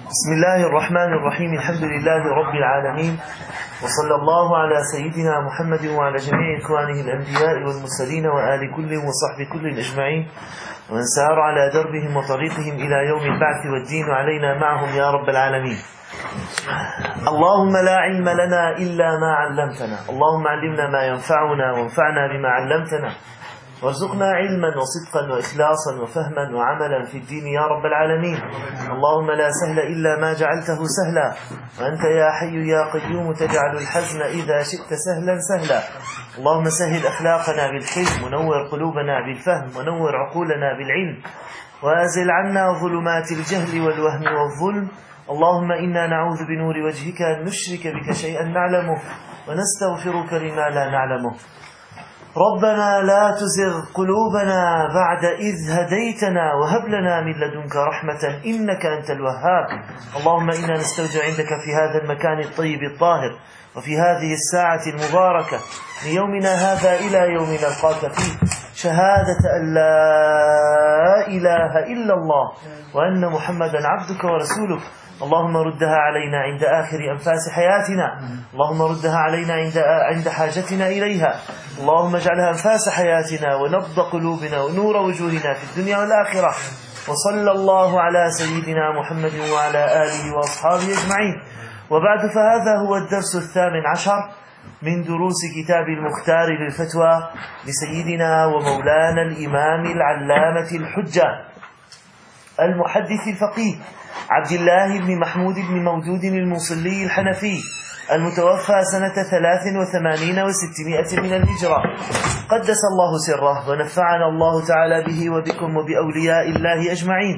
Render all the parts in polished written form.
بسم الله الرحمن الرحيم. الحمد لله رب العالمين، وصلى الله على سيدنا محمد وعلى جميع إخوانه الأنبياء والمرسلين وآل كل وصحب كل أجمعين، ومن سار على دربهم وطريقهم إلى يوم البعث والدين علينا معهم يا رب العالمين. اللهم لا علم لنا إلا ما علمتنا، اللهم علمنا ما ينفعنا وانفعنا بما علمتنا، وارزقنا علما وصدقا وإخلاصا وفهما وعملا في الدين يا رب العالمين. اللهم لا سهل إلا ما جعلته سهلا، وأنت يا حي يا قيوم تجعل الحزن إذا شئت سهلا سهلا. اللهم سهل أخلاقنا بالحلم، ونور قلوبنا بالفهم، ونور عقولنا بالعلم، وأزل عنا ظلمات الجهل والوهم والظلم. اللهم إنا نعوذ بنور وجهك أن نشرك بك شيئا نعلمه، ونستغفرك لما لا نعلمه. ربنا لا تزغ قلوبنا بعد إذ هديتنا، وهب لنا من لدنك رحمة إنك أنت الوهاب. اللهم إنا نستودع عندك في هذا المكان الطيب الطاهر، وفي هذه الساعة المباركة من يومنا هذا إلى يوم نلقاك فيه شهادة أن لا إله إلا الله وأن محمدا عبدك ورسولك. اللهم ردها علينا عند آخر أنفاس حياتنا، اللهم ردها علينا عند حاجتنا إليها. اللهم اجعلها أنفاس حياتنا ونبض قلوبنا ونور وجوهنا في الدنيا والآخرة. وصلى الله على سيدنا محمد وعلى آله وأصحابه أجمعين. وبعد، فهذا هو الدرس 18 من دروس كتاب المختار للفتوى لسيدنا ومولانا الإمام العلامة الحجة المحدث الفقيه عبد الله بن محمود بن مودود الموصلي الحنفي، المتوفى سنة 83 و600 من الهجرة، قدس الله سره، ونفعنا الله تعالى به وبكم وبأولياء الله أجمعين.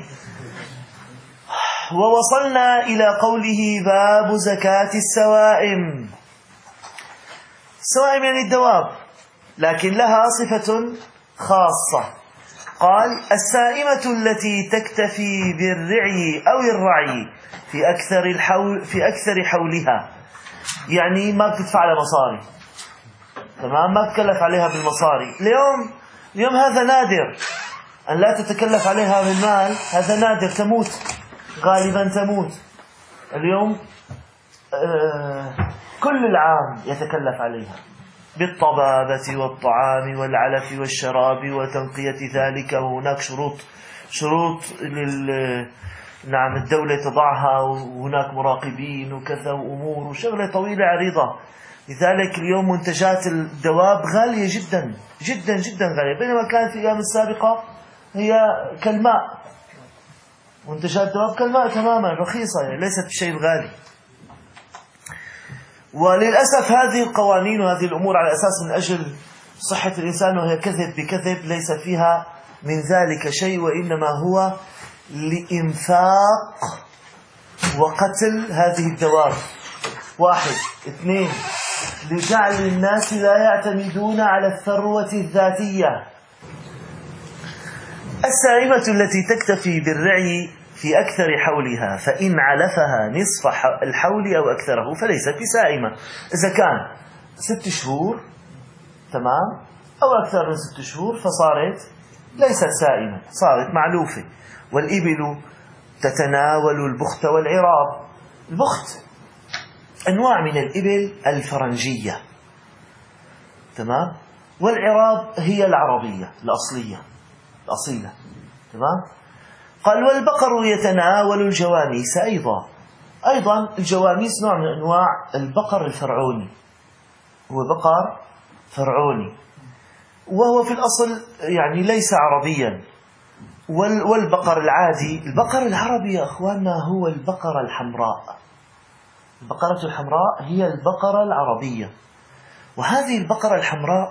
ووصلنا إلى قوله: باب زكاة السوائم. السوائم يعني الدواب، لكن لها صفة خاصة. قال: السائمة التي تكتفي بالرعي أو الرعي في أكثر حولها، يعني ما بتدفع على مصاري، تمام، ما تكلف عليها بالمصاري. اليوم هذا نادر أن لا تتكلف عليها بالمال، هذا نادر، تموت غالبا، تموت اليوم كل العام يتكلف عليها بالطبابة والطعام والعلف والشراب وتنقية ذلك. وهناك شروط نعم الدولة تضعها، وهناك مراقبين وكذا وأمور وشغلة طويلة عريضة. لذلك اليوم منتجات الدواب غالية جدا جدا جدا غالية، بينما كانت في الأيام السابقة هي كالماء. منتجات الدواب كالماء تماما، رخيصة، يعني ليست بشيء غالي. وللأسف هذه القوانين وهذه الأمور على أساس من أجل صحة الإنسان، وهي كذب بكذب، ليس فيها من ذلك شيء، وإنما هو لإنفاق وقتل هذه الدواب. 1 2 لجعل الناس لا يعتمدون على الثروة الذاتية. السائمة التي تكتفي بالرعي في أكثر حولها، فإن علفها نصف الحول أو أكثره فليست بسائمة. إذا كان 6 شهور، تمام، أو أكثر من 6 شهور، فصارت ليست سائمة، صارت معلوفة. والإبل تتناول البخت والعراب. البخت أنواع من الإبل الفرنجية، تمام، والعراب هي العربية الأصيلة، تمام. قال: والبقر يتناول الجواميس أيضا الجواميس نوع من أنواع البقر الفرعوني، هو بقر فرعوني، وهو في الأصل يعني ليس عربيا. والبقر العادي، البقر العربي يا أخواننا هو البقرة الحمراء. البقرة الحمراء هي البقرة العربية، وهذه البقرة الحمراء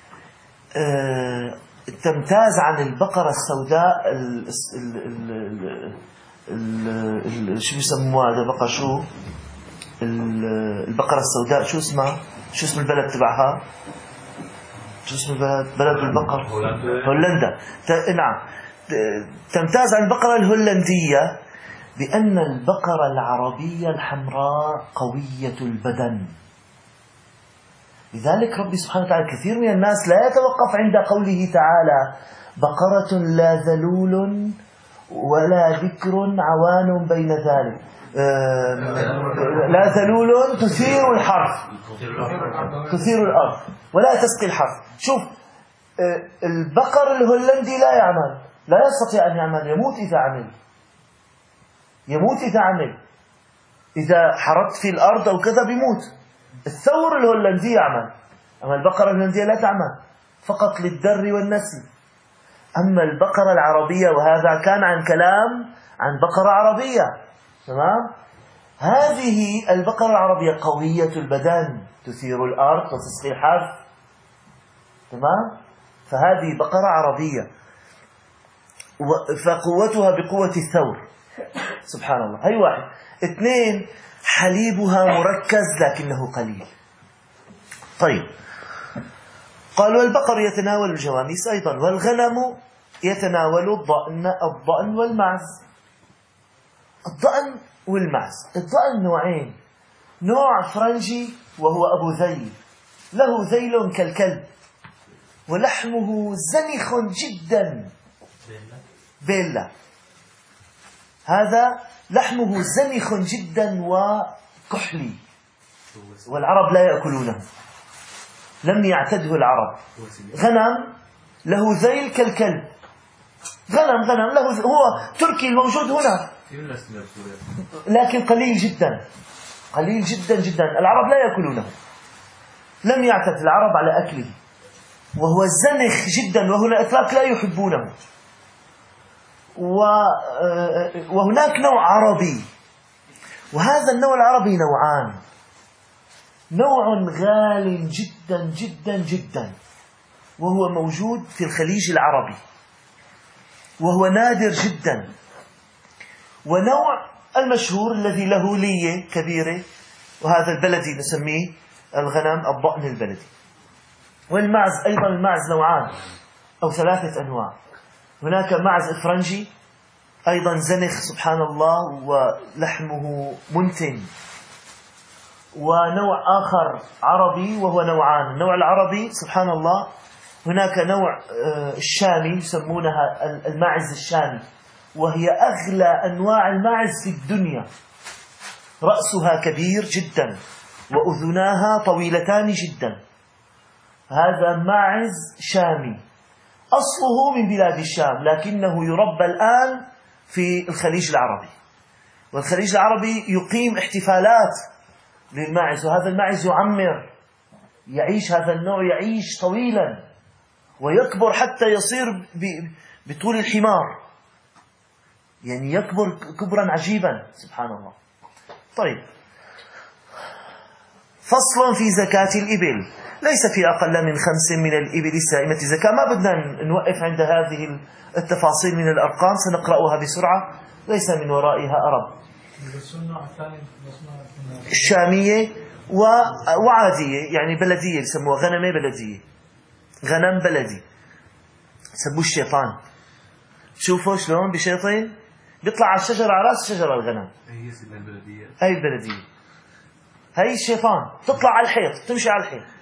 تمتاز عن البقرة السوداء. شو بيسموها هذا البقرة؟ شو البقرة السوداء؟ شو اسمها؟ شو اسم البلد تبعها؟ شو اسم بلد البقر؟ هولندا. نعم، تمتاز عن البقرة الهولندية بأن البقرة العربية الحمراء قوية البدن. لذلك ربي سبحانه وتعالى كثير من الناس لا يتوقف عند قوله تعالى: بقرة لا ذلول ولا ذكر عوان بين ذلك. لا ذلول تثير الحرث تثير الأرض ولا تسقي الحرث. شوف البقر الهولندي لا يعمل، لا يستطيع أن يعمل، يموت إذا عمل، يموت إذا عمل، إذا حرثت في الأرض أو كذا بيموت. الثور الهولندي يعمل، أما البقرة الهولندية لا تعمل، فقط للدر والنسل. أما البقرة العربية، وهذا كان عن كلام عن بقرة عربية، تمام؟ هذه البقرة العربية قوية البدن، تثير الأرض وتسقي الحرث، تمام؟ فهذه بقرة عربية، فقوتها بقوة الثور. سبحان الله. هي واحد. اثنين، حليبها مركز لكنه قليل. طيب، قالوا البقر يتناول الجواميس أيضا، والغنم يتناول الضأن والمعز. الضأن والمعز، الضأن نوعين، نوع فرنجي وهو أبو ذيل، له ذيل كالكلب ولحمه زنخ جدا، بيلا، هذا لحمه زنخ جدا وكحلي، والعرب لا يأكلونه، لم يعتده العرب. غنم له ذيل كالكلب، غنم له، هو تركي الموجود هنا لكن قليل جدا، قليل جدا جدا، العرب لا يأكلونه، لم يعتد العرب على أكله، وهو زنخ جدا، وهنا الأتراك لا يحبونه. وهناك نوع عربي، وهذا النوع العربي نوعان، نوع غال جدا جدا جدا وهو موجود في الخليج العربي وهو نادر جدا، ونوع المشهور الذي له لية كبيرة، وهذا البلدي نسميه الغنم الضأن البلدي. والمعز أيضا، المعز نوعان أو ثلاثة أنواع، هناك معز إفرنجي أيضا زنخ سبحان الله ولحمه منتن، ونوع آخر عربي وهو نوعان، النوع العربي سبحان الله، هناك نوع الشامي يسمونها الماعز الشامي، وهي أغلى أنواع الماعز في الدنيا، رأسها كبير جدا وأذناها طويلتان جدا، هذا ماعز شامي أصله من بلاد الشام لكنه يربى الآن في الخليج العربي، والخليج العربي يقيم احتفالات للماعز، وهذا الماعز يعمر، يعيش هذا النوع، يعيش طويلا ويكبر حتى يصير بطول الحمار، يعني يكبر كبرا عجيبا سبحان الله. طيب، فصل في زكاة الإبل، ليس في أقل من 5 من الإبل السائمة زكاة. ما بدنا نوقف عند هذه التفاصيل من الأرقام، سنقرأها بسرعة، ليس من ورائها أرب. الشامية وعادية، يعني بلدية، يسموها غنمة بلدية، غنم بلدي، سموه الشيطان. شوفوا شلون بشيطين بيطلع على الشجرة، على راس الشجرة الغنم، هي البلدية، هي الشيطان، تطلع على الحيط، تمشي على الحيط،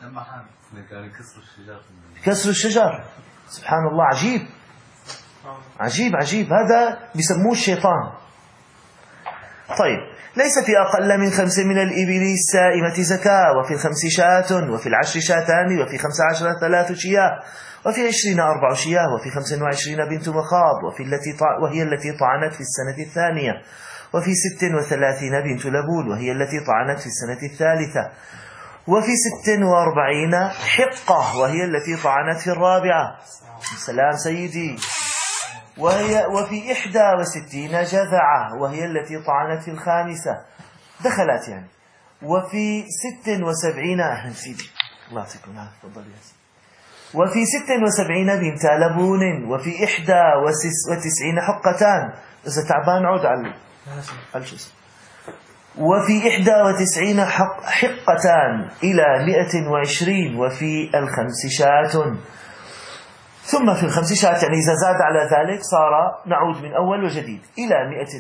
كسر الشجر، سبحان الله، عجيب عجيب عجيب، هذا بيسموه الشيطان. طيب، ليس في أقل من 5 من الإبل السائمة زكاة، وفي 5 شاة، وفي 10 شاتان، وفي 15 3 شياه، وفي 20 4 شياه، وفي 25 بنت مخاض، وهي التي طعنت في السنة الثانية، وفي 36 بنت لبون، وهي التي طعنت في السنة الثالثة، وفي 46 حقة، وهي التي طعنت في الرابعة. سلام سيدي. وفي 61 جذعة، وهي التي طعنت في الخامسة، دخلت يعني. وفي 76 سيدي الله يعطيكم العافية، تفضل يا سيدي. وفي 76 بنت لبون، وفي 91 حقتان، إذا تعبان عود على الجسم. وفي 91 حقتان إلى 120، وفي 5 شاة. ثم في 5 شاة، يعني إذا زاد على ذلك صار نعود من أول وجديد إلى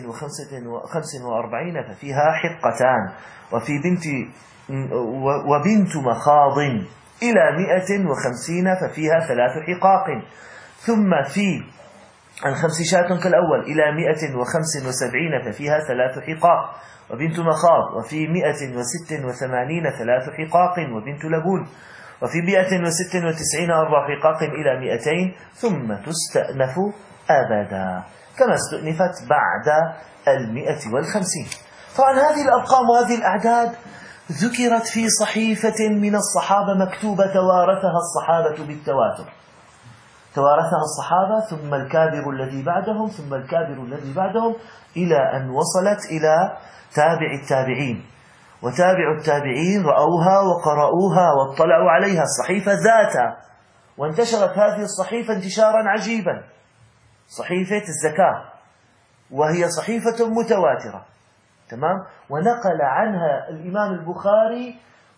145 ففيها حقتان، وفي وبنت مخاض إلى 150 ففيها 3 حقاق. ثم في عن 5 شاة كالأول إلى 175 ففيها 3 حقاق وبنت مخاض، وفي 186 3 حقاق وبنت لبون، وفي 196 4 حقاق إلى 200 ثم تستأنف أبدا كما استؤنفت بعد 150. طبعا هذه الأرقام وهذه الأعداد ذكرت في صحيفة من الصحابة مكتوبة توارثها الصحابة بالتواتر، توارثها الصحابة ثم الكابر الذي بعدهم ثم الكابر الذي بعدهم إلى أن وصلت إلى تابع التابعين، وتابع التابعين رأوها وقرأوها واطلعوا عليها الصحيفة ذاتها، وانتشرت هذه الصحيفة انتشارا عجيبا، صحيفة الزكاة، وهي صحيفة متواترة، تمام. ونقل عنها الإمام البخاري،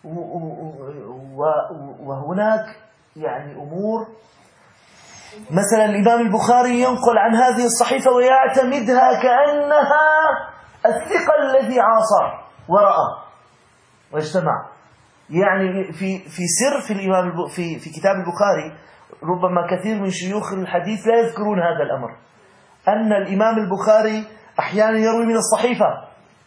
وهناك يعني أمور، مثلا الإمام البخاري ينقل عن هذه الصحيفة ويعتمدها كأنها الثقة الذي عاصر ورأى واجتمع. يعني في سر في الإمام في كتاب البخاري ربما كثير من شيوخ الحديث لا يذكرون هذا الأمر، أن الإمام البخاري أحيانا يروي من الصحيفة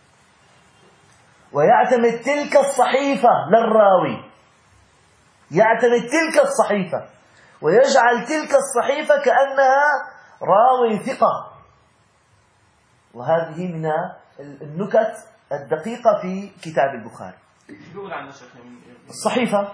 ويعتمد تلك الصحيفة للراوي، يعتمد تلك الصحيفة ويجعل تلك الصحيفة كأنها راوي ثقة. وهذه من النكت الدقيقة في كتاب البخاري. الصحيفة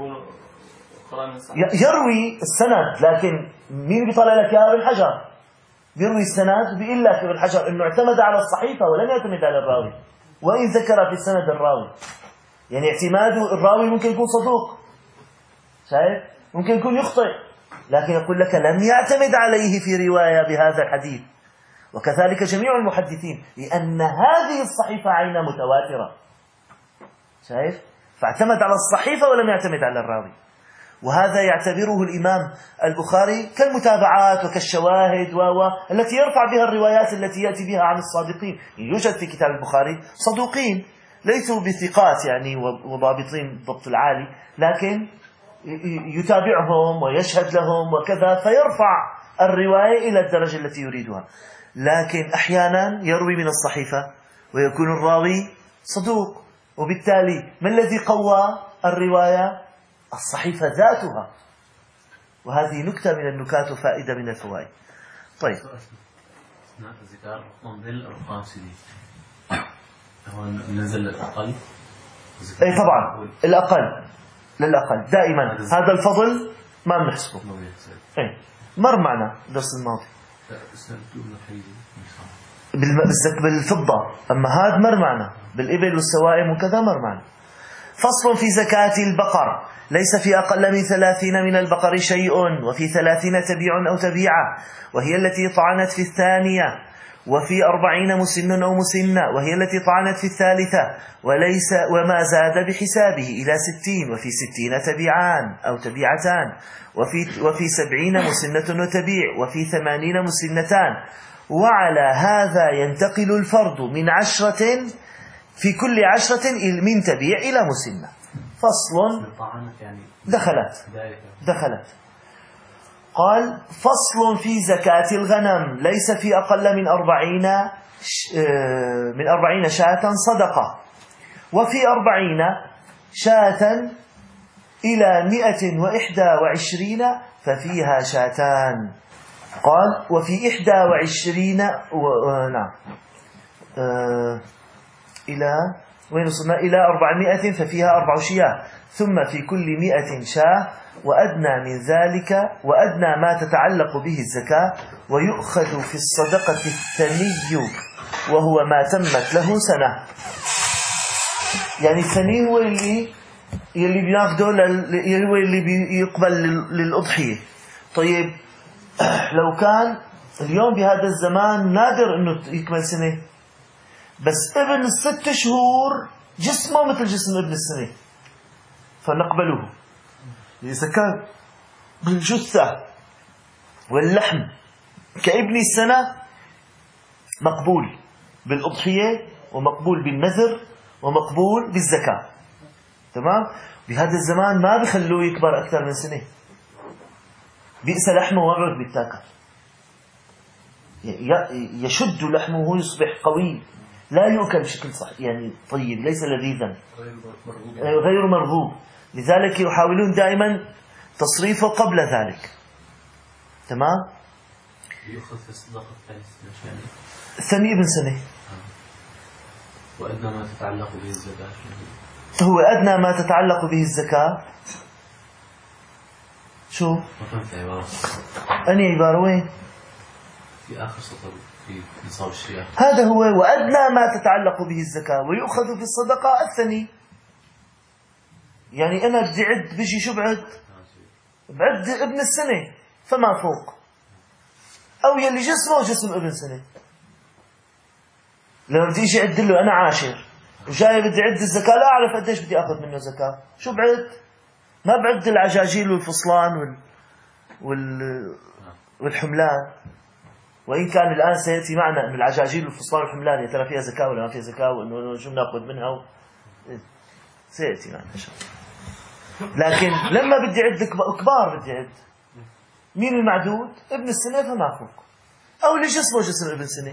يروي السند، لكن مين بيطلع لك يا ابن حجر؟ بيروي السند وبيقول لك ابن حجر انه اعتمد على الصحيفة ولم يعتمد على الراوي، وإن ذكر في السند الراوي، يعني اعتماده الراوي ممكن يكون صدوق، شايف؟ ممكن يكون يخطئ، لكن يقول لك لم يعتمد عليه في رواية بهذا الحديث. وكذلك جميع المحدثين، لأن هذه الصحيفة عينها متواترة، شايف؟ فاعتمد على الصحيفة ولم يعتمد على الراوي. وهذا يعتبره الإمام البخاري كالمتابعات وكالشواهد التي يرفع بها الروايات التي يأتي بها عن الصادقين. يوجد في كتاب البخاري صدوقين ليسوا بثقات يعني وضابطين ضبط العالي، لكن يتابعهم ويشهد لهم وكذا، فيرفع الرواية إلى الدرجة التي يريدها. لكن أحيانا يروي من الصحيفة ويكون الراوي صدوق، وبالتالي ما الذي قوى الرواية؟ الصحيفة ذاتها. وهذه نكتة من النكات وفائدة من الفوائد. طيب ذكر الأرقام سيدي هو نزل الأقل؟ أي طبعا الأقل للأقل دائما، هذا الفضل ما بنحسبه. أي مر معنا الدرس الماضي بالفضة، أما هذا مر معنا بالإبل والسوائم وكذا مر معنا. فصل في زكاة البقر: ليس في أقل من 30 من البقر شيء، وفي 30 تبيع أو تبيعة، وهي التي طعنت في الثانية، وفي 40 مسن أو مسنة، وهي التي طعنت في الثالثة، وليس وما زاد بحسابه إلى 60، وفي 60 تبيعان أو تبيعتان، وفي 70 مسنة وتبيع، وفي 80 مسنتان. وعلى هذا ينتقل الفرض من 10 في كل 10 من تبيع إلى مسنة. فصل دخلت. قال: فصل في زكاة الغنم: ليس في أقل من 40 شاة صدقة، وفي 40 شاة إلى 121 ففيها شاتان. قال: وفي 21 نعم إلى وين وصلنا؟ إلى 400 ففيها 4 شياه، ثم في كل 100 شاة، وأدنى من ذلك وأدنى ما تتعلق به الزكاة، ويؤخذ في الصدقة الثني وهو ما تمت له سنة. يعني الثني هو اللي بياخده هو اللي بيقبل للأضحية. طيب لو كان اليوم بهذا الزمان نادر انه يكمل سنة، بس ابن 6 شهور جسمه مثل جسم ابن السنة فنقبله. إذا كان بالجثة واللحم كابن السنة مقبول بالأضحية، ومقبول بالنذر، ومقبول بالزكاة. تمام؟ بهذا الزمان ما بيخلوه يكبر أكثر من سنة، بئس لحمه وما بعد بيتاكل. يشد لحمه يصبح قوي، لا يؤكل بشكل صحيح يعني طيب، ليس لذيذا غير مرغوب. لذلك يحاولون دائما تصريفه قبل ذلك. تمام. يؤخذ في الصدقة الثاني ابن سنة. وأدنى ما تتعلق به الزكاة. هو أدنى ما تتعلق به الزكاة شو؟ أني عبارة وين؟ في آخر سطر في نصاب الشريعة. هذا هو وأدنى ما تتعلق به الزكاة ويؤخذ في الصدقة الثاني. يعني أنا بدي عد بيجي شو بعد ابن السنة فما فوق، أو يلي جسم ابن سنة. لما بدي اجي اعد له انا عاشر وجاي بدي اعد الزكاة، لا اعرف قديش بدي اخذ منه زكاة، شو بعد؟ ما بعد العجاجيل والفصلان والحملان، وان كان الان سياتي معنا ان العجاجيل والفصلان والحملان يا ترى فيها زكاة ولا ما فيها زكاة، وانه شو بناخذ منها سياتي معنا ان شاء الله. لكن لما بدي اعد كبار بدي اعد مين المعدود؟ ابن السنة فما فوق، او اللي جسم ابن سنة.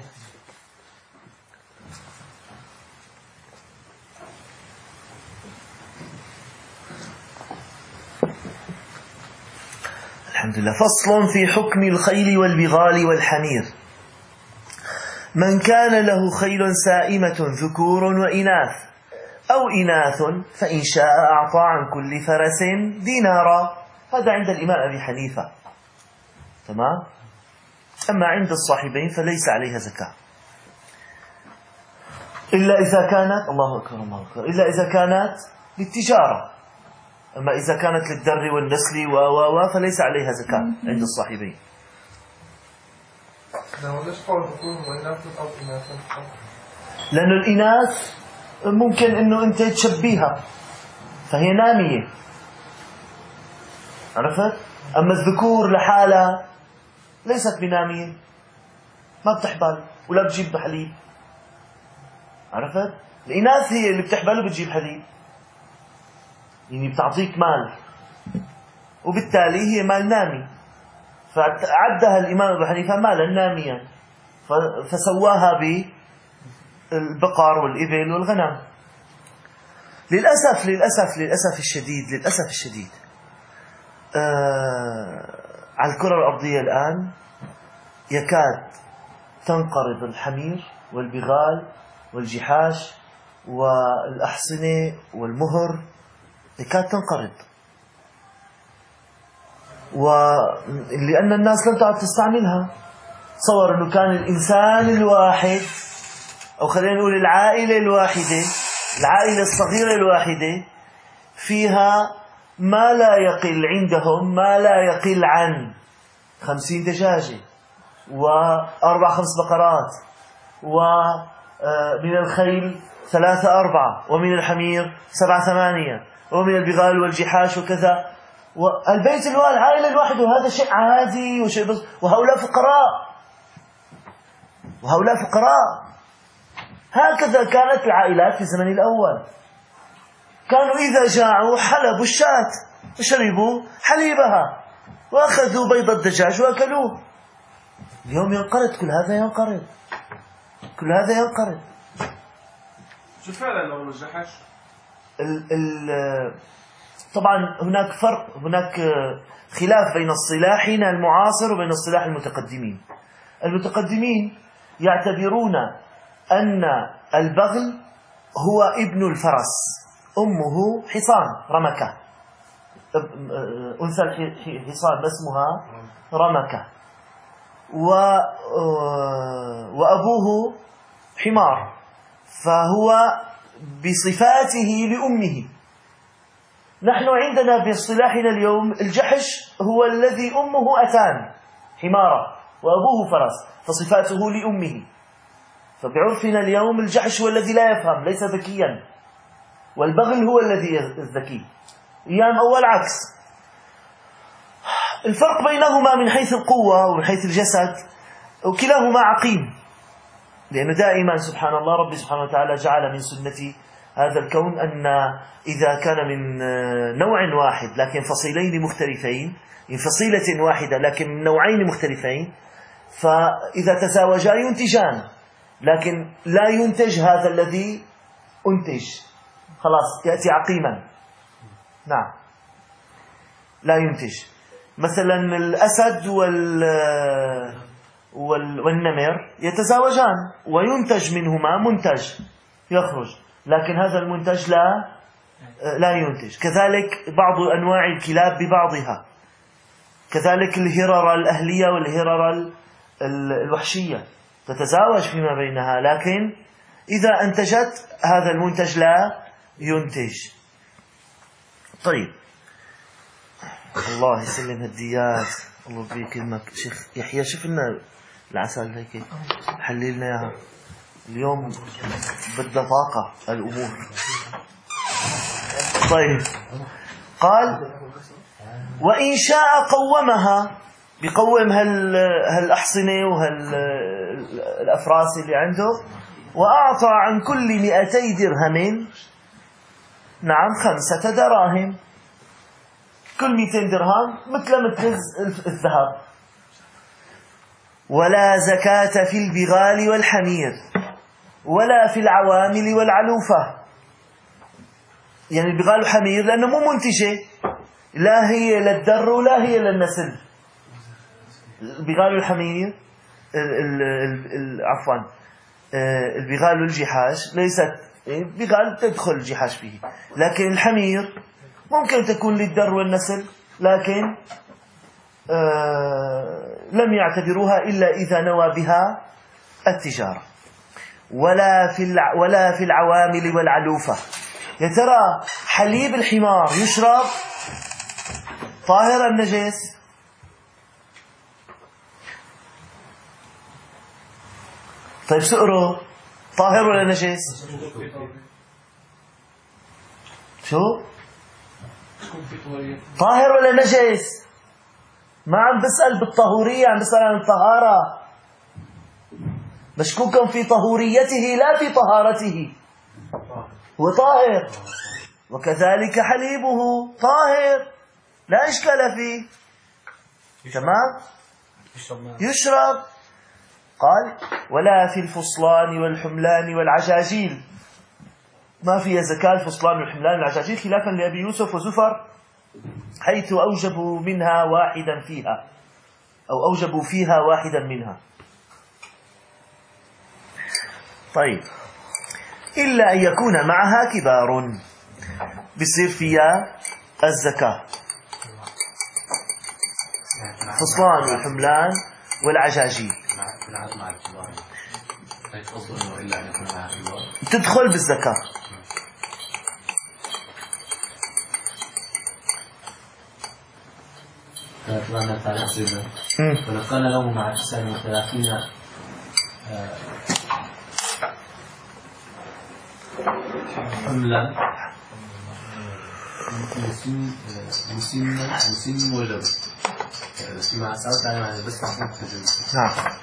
الحمد لله. فصل في حكم الخيل والبغال والحمير. من كان له خيل سائمة ذكور وإناث أو إناث فإن شاء أعطى عن كل فرس دينارا. هذا عند الإمام أبي حنيفة. تمام. أما عند الصاحبين فليس عليها زكاة إلا إذا كانت الله أكبر الله أكبر إلا إذا كانت للتجارة. أما إذا كانت للدر والنسل فليس عليها زكاة عند الصاحبين. لأن الإناث ممكن أنه أنت تشبيها فهي نامية، عرفت؟ أما الذكور لحالها ليست بنامية، ما بتحبل ولا بتجيب حليب، عرفت؟ الإناث هي اللي بتحبل وبتجيب حليب، يعني بتعطيك مال، وبالتالي هي مال نامي، فعدها الإمام أبو حنيفة مالا ناميا فسواها بالبقر والإبل والغنم. للأسف الشديد على الكرة الأرضية الآن يكاد تنقرض الحمير والبغال والجحاش والأحصنة والمهر، يكاد تنقرض، ولأن الناس لم تعد تستعملها. تصور أنه كان الإنسان الواحد، أو خلينا نقول العائلة الصغيرة الواحدة فيها ما لا يقل عندهم ما لا يقل عن 50 دجاجة و4-5 بقرات، ومن الخيل 3-4، ومن الحمير 7-8، ومن البغال والجحاش وكذا. والبيت العائلة الواحدة، وهذا شيء عادي وشيء بس. وهؤلاء فقراء. هكذا كانت العائلات في الزمن الأول. كانوا إذا جاعوا حلبوا الشاة وشربوا حليبها وأخذوا بيض الدجاج وأكلوه. اليوم ينقرض كل هذا ينقرض. شو فعلا لو الجحش؟ طبعا هناك خلاف بين اصطلاحنا المعاصر وبين اصطلاح المتقدمين. المتقدمين يعتبرون أن البغل هو ابن الفرس، أمه حصان رمكة، أنثى الحصان اسمها رمكة، وأبوه حمار، فهو بصفاته لأمه. نحن عندنا باصطلاحنا اليوم الجحش هو الذي أمه أتان حمارة وأبوه فرس، فصفاته لأمه. فبعرفنا اليوم الجحش هو الذي لا يفهم، ليس ذكيا، والبغل هو الذي الذكي. أيام أول عكس. الفرق بينهما من حيث القوة ومن حيث الجسد، وكلاهما عقيم، لأنه دائما سبحان الله ربي سبحانه وتعالى جعل من سنة هذا الكون أن إذا كان من نوع واحد لكن فصيلين مختلفين، من فصيلة واحدة لكن من نوعين مختلفين، فإذا تزاوجا ينتجان، لكن لا ينتج هذا الذي أنتج، خلاص يأتي عقيما. نعم، لا ينتج. مثلا الأسد والنمر يتزاوجان وينتج منهما منتج يخرج، لكن هذا المنتج لا ينتج. كذلك بعض أنواع الكلاب ببعضها، كذلك الهرر الأهلية والهرر الوحشية تتزاوج فيما بينها، لكن إذا أنتجت هذا المنتج لا ينتج. طيب، الله يسلم هالديات. الله يبارك لك شيخ يحيى، شوف لنا العسل هيك حلي لنا اياها اليوم، بدها طاقة الأمور. طيب، قال وإن شاء قومها، بيقوم هالأحصنة وهالأفراس اللي عنده، وأعطى عن كل 200 درهم، نعم 5 دراهم، كل 200 درهم مثل الذهب. ولا زكاة في البغال والحمير ولا في العوامل والعلوفة. يعني البغال والحمير لأنه مو منتجة، لا هي للدر ولا هي للنسل. البغال والحمير عفوا البغال والجحاش ليست بغال تدخل الجحاش فيه، لكن الحمير ممكن تكون للدر والنسل، لكن لم يعتبروها إلا إذا نوى بها التجارة. ولا في العوامل والعلوفة. يا ترى حليب الحمار يشرب طاهر النجس؟ طيب سؤره طاهر ولا نجس؟ شو؟ طاهر ولا نجس؟ ما عم بسأل بالطهورية، عم بسأل عن الطهارة. مشكوكا في طهوريته لا في طهارته، هو طاهر. وكذلك حليبه طاهر لا إشكال فيه، تمام، يشرب. قال ولا في الفصلان والحملان والعجاجيل، ما فيها زكاة الفصلان والحملان والعجاجيل، خلافا لأبي يوسف وزفر، حيث أوجبوا منها واحدا فيها، أو أوجبوا فيها واحدا منها. طيب، إلا أن يكون معها كبار بيصير فيها الزكاة، فصلان والحملان والعجاجيل تدخل بالزكاة. ولو كان له مع 39 حملا مسن وجب مع 39 بس نعم.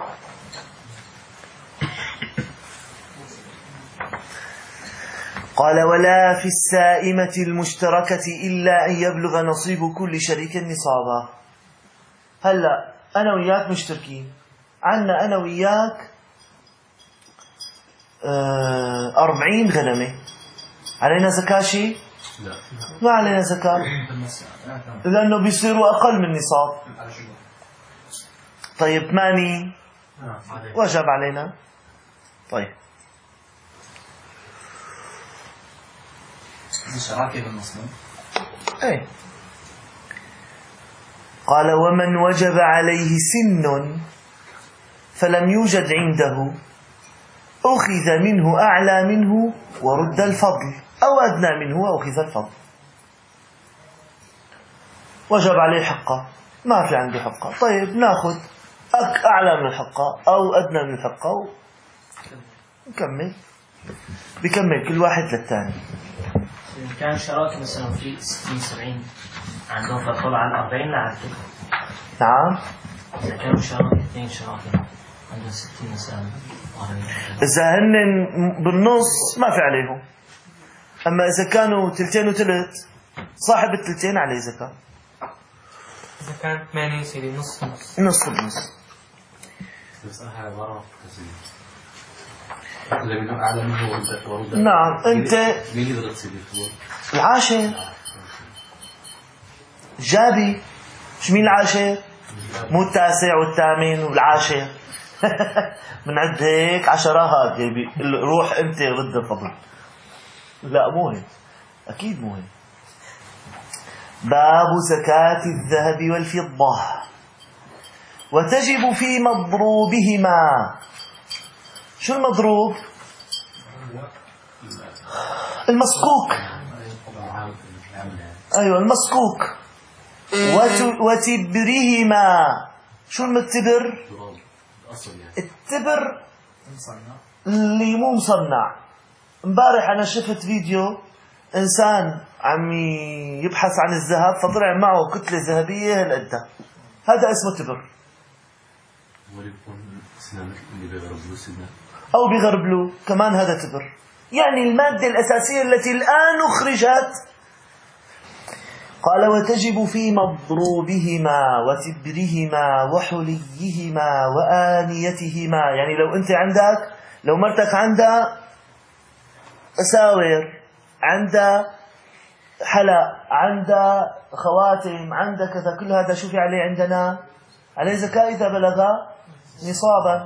قال ولا في السائمة المشتركة إلا أن يبلغ نصيب كل شريك نصابا. هلأ أنا وياك مشتركين، عنا أنا وياك 40 غنمة، علينا زكاة شيء؟ لا، ما علينا زكاة، لأنه بيصيروا أقل من نصاب. طيب 8 وجب علينا. طيب شراكة بالمصنع. أي. قال ومن وجب عليه سن فلم يوجد عنده أخذ منه أعلى منه ورد الفضل، أو أدنى منه وأخذ الفضل. وجب عليه حقه، ما في عندي حقه، طيب ناخذ أعلى من الحقه أو أدنى من الحقه نكمل، بكمل كل واحد للثاني. كان شراكة مثلا في 60-70 عندهم فطلع عن 40 لعدته. نعم. إذا كانوا شراكة 2 شراكة عندهم 60 مثلا، إذا هن بالنص ما في عليهم، أما إذا كانوا 2 وثلث صاحب 2 عليه زكاة. إذا كان 8 يصير نص نص بنص. بس أنا على مرة اللي منه أعلى منه ورد. نعم. أنت مين يقدر تصير العاشر جابي. مش مين العاشر؟ مو التاسع والثامن والعاشر. بنعد هيك عشرات جايبي. روح أنت رد الفضل. لا مو هيك، أكيد مو هيك. باب زكاة الذهب والفضة. وتجب في مضروبهما. شو المضروب؟ المسكوك. أيوة المسكوك. وتبرهما. شو التبر؟ التبر اللي مو مصنع. امبارح أنا شفت فيديو إنسان عم يبحث عن الذهب فطلع معه كتلة ذهبية هالقد. هذا اسمه تبر. أو بيغربلو كمان هذا تبر. يعني المادة الأساسية التي الآن أخرجت. قال وتجب في مضروبهما وتبرهما وحليهما وآنيتهما. يعني لو أنت عندك، لو مرتك عندها أساور، عندها حلق، عندها خواتم، عندها كذا، كل هذا شو في عليه عندنا؟ عليه زكاة إذا بلغ نصابا.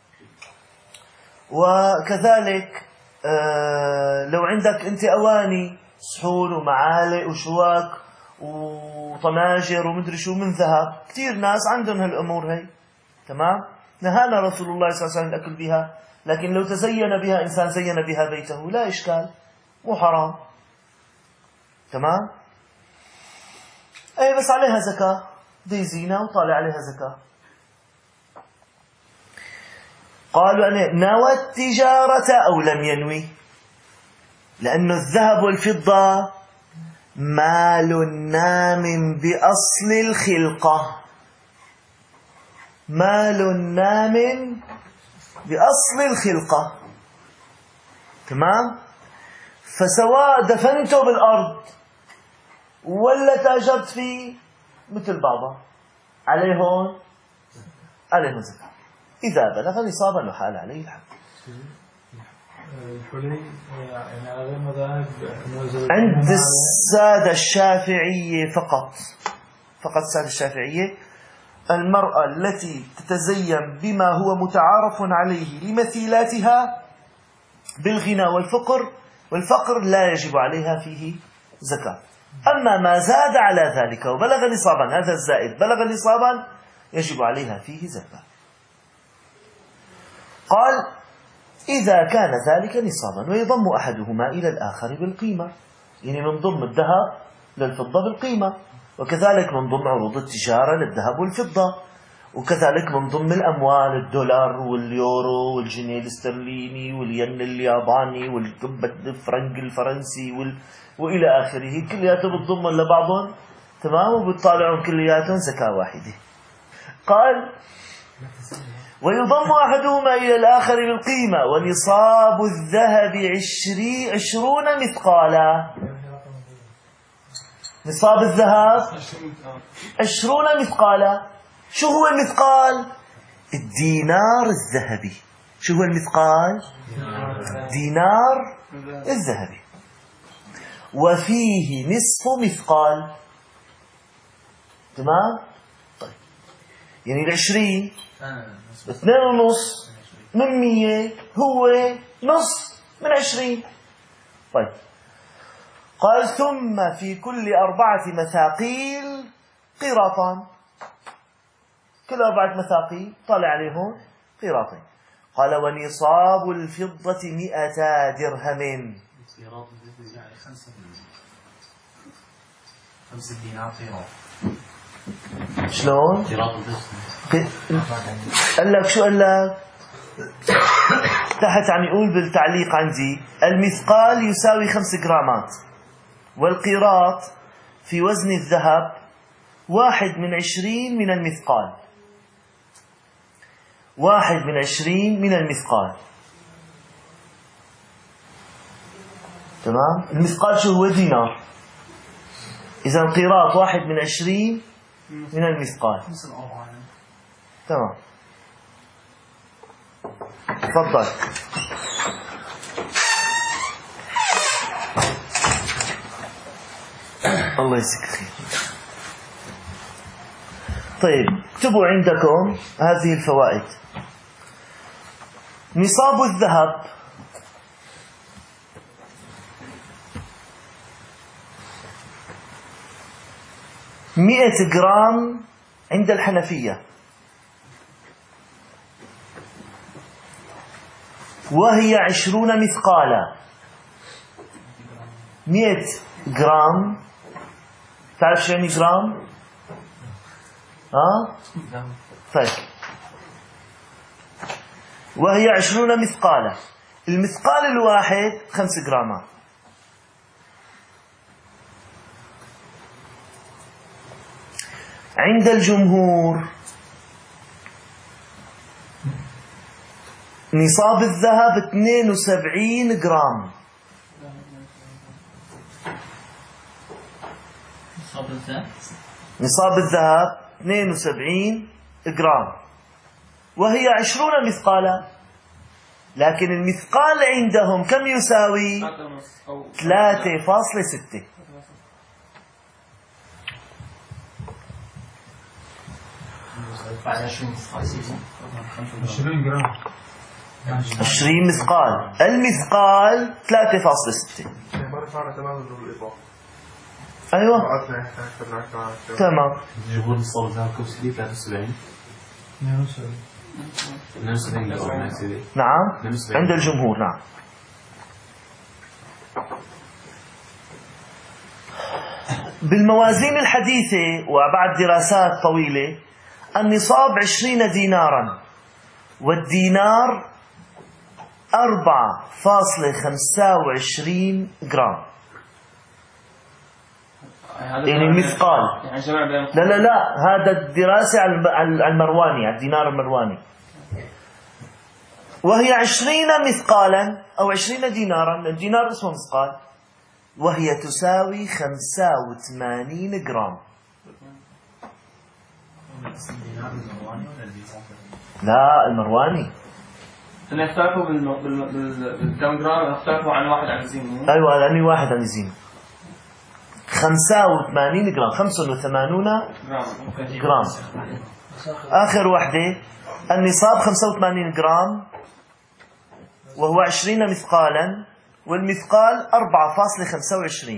وكذلك لو عندك أنت أواني، صحون ومعالق وشواك وطناجر ومدري شو من ذهب، كثير ناس عندهم هالأمور هي. تمام؟ نهانا رسول الله صلى الله عليه وسلم الأكل بها، لكن لو تزين بها إنسان زين بها بيته لا إشكال، مو حرام. تمام؟ أي بس عليها زكاة، دي زينة وطالع عليها زكاة. قالوا أنا نوى التجارة أو لم ينوي، لأن الذهب والفضة مال نام بأصل الخلقة. مال نام بأصل الخلقة. تمام؟ فسواء دفنته بالأرض ولا تاجرت فيه مثل بعضها عليهم زكاة. إذا بلغ نصابا وحال عليه الحد. عند السادة الشافعية فقط السادة الشافعية، المرأة التي تتزين بما هو متعارف عليه لمثيلاتها بالغنى والفقر لا يجب عليها فيه زكاة. أما ما زاد على ذلك وبلغ نصابا، هذا الزائد بلغ نصابا، يجب عليها فيه زكاة. قال إذا كان ذلك نصابا ويضم أحدهما إلى الآخر بالقيمة. يعني ننضم الذهب للفضة بالقيمة، وكذلك ننضم عروض التجارة للذهب والفضة، وكذلك ننضم الأموال، الدولار واليورو والجنيه الاسترليني والين الياباني والفرنك الفرنسي وإلى آخره، كلياتهم بتضمن لبعضهم. تمام؟ وبتطالعون كلياتهم زكاة واحدة. قال ويضم أحدهما إلى الآخر بالقيمة. ونصاب الذهب 20 مثقالا. نصاب الذهب 20 مثقالا. شو هو المثقال؟ الدينار الذهبي. شو هو المثقال؟ دينار الذهبي. وفيه نصف مثقال. تمام؟ طيب يعني 20 2.5 من 100 هو نص من 20. طيب قال ثم في كل 4 مثاقيل قيراطان. كل 4 مثاقيل طالع عليهم قيراطين. قال ونصاب الفضة 200 درهم. 5 دينار قيراط. شلون؟ قال لك شو قال لك؟ تحت عم يقول بالتعليق عندي المثقال يساوي 5 جرامات، والقيراط في وزن الذهب 1/20 من المثقال. 1/20 من المثقال. تمام؟ المثقال شو هو؟ دينار. إذا القيراط 1/20 من المثقال. تمام. تفضل. الله يجزيك خير. طيب اكتبوا عندكم هذه الفوائد. نصاب الذهب 100 جرام عند الحنفية، وهي 20 مثقالا. 100 جرام، تعرف شو يعني جرام؟ طيب، وهي 20 مثقالا. المثقال الواحد 5 جرامات. عند الجمهور نصاب الذهب 72 جرام. نصاب الذهب 72 جرام، وهي 20 مثقالا. لكن المثقال عندهم كم يساوي؟ 3.6. بعد 20 مثقال 20 جرام. 20 مثقال. المثقال 3.6. ايوه تمام. الجمهور نصاب الذهب كم سيدي؟ 73. 72 نعم عند الجمهور. نعم. بالموازين الحديثة وبعد دراسات طويلة النصاب 20 دينارا، والدينار 4.25 جرام. يعني المثقال. لا هذا الدراسة على المرواني، على الدينار المرواني. وهي 20 مثقالا أو 20 دينارا، الدينار اسمه مثقال، وهي تساوي 85 جرام. لا المرواني. يختلفوا بالكم جرام، يختلفوا عن واحد عن زين. أيوة لأني واحد عن زين. 85 جرام، 85 جرام. آخر وحدة النصاب 85 جرام، وهو 20 مثقالا، والمثقال 4.25.